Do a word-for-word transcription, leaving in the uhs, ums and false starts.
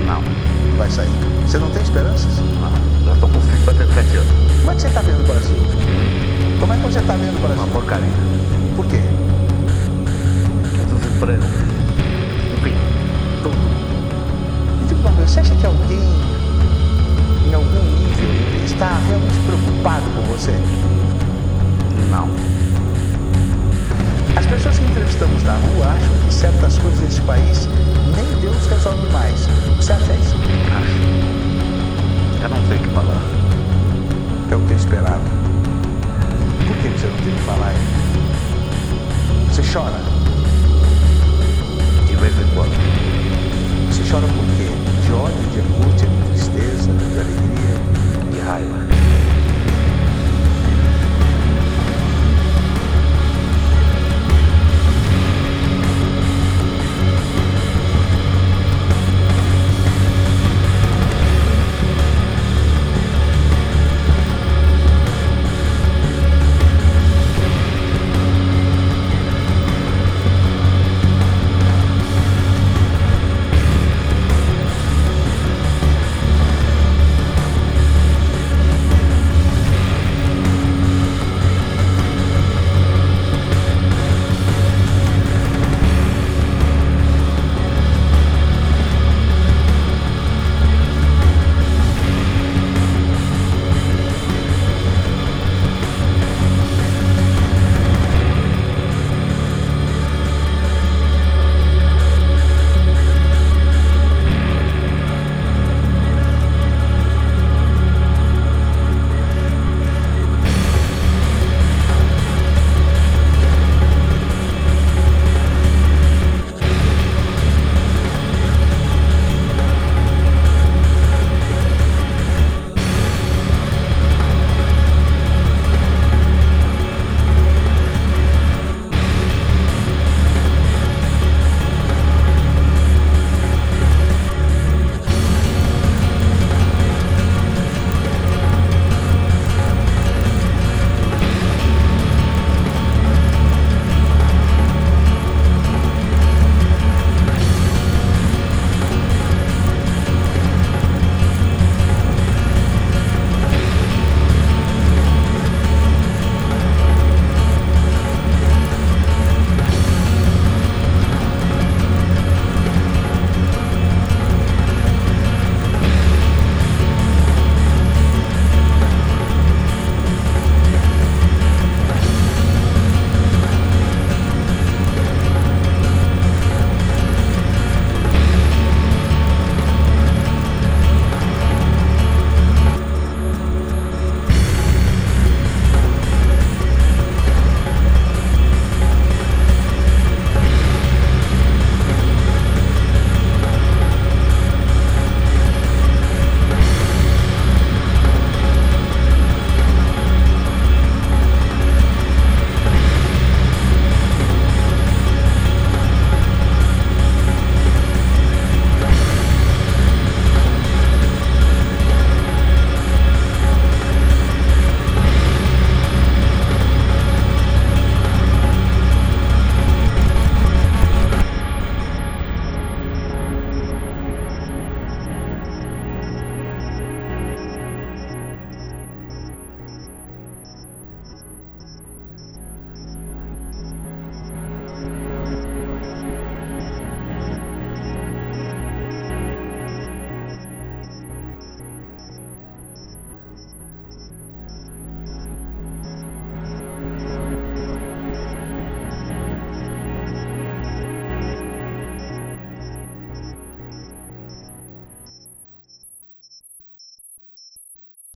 Não. Vai sair. Você não tem esperanças? Não. Já estou com cinquenta e sete anos. Como é que você está vendo o Brasil? Como é que você está vendo o Brasil? Uma porcaria. Por quê? Desemprego. Enfim, tudo. Me diga uma coisa, você acha que alguém, em algum nível, está realmente preocupado com você? Não. As pessoas que entrevistamos na rua acham que certas coisas nesse país nem Deus resolve mais. Você acha isso? Acho. Eu não sei o que falar. É o que eu esperava. Por que você não tem o que falar, hein? Você chora? De vez em quando. Você chora por quê? De ódio, de angústia, de tristeza, de alegria? De raiva.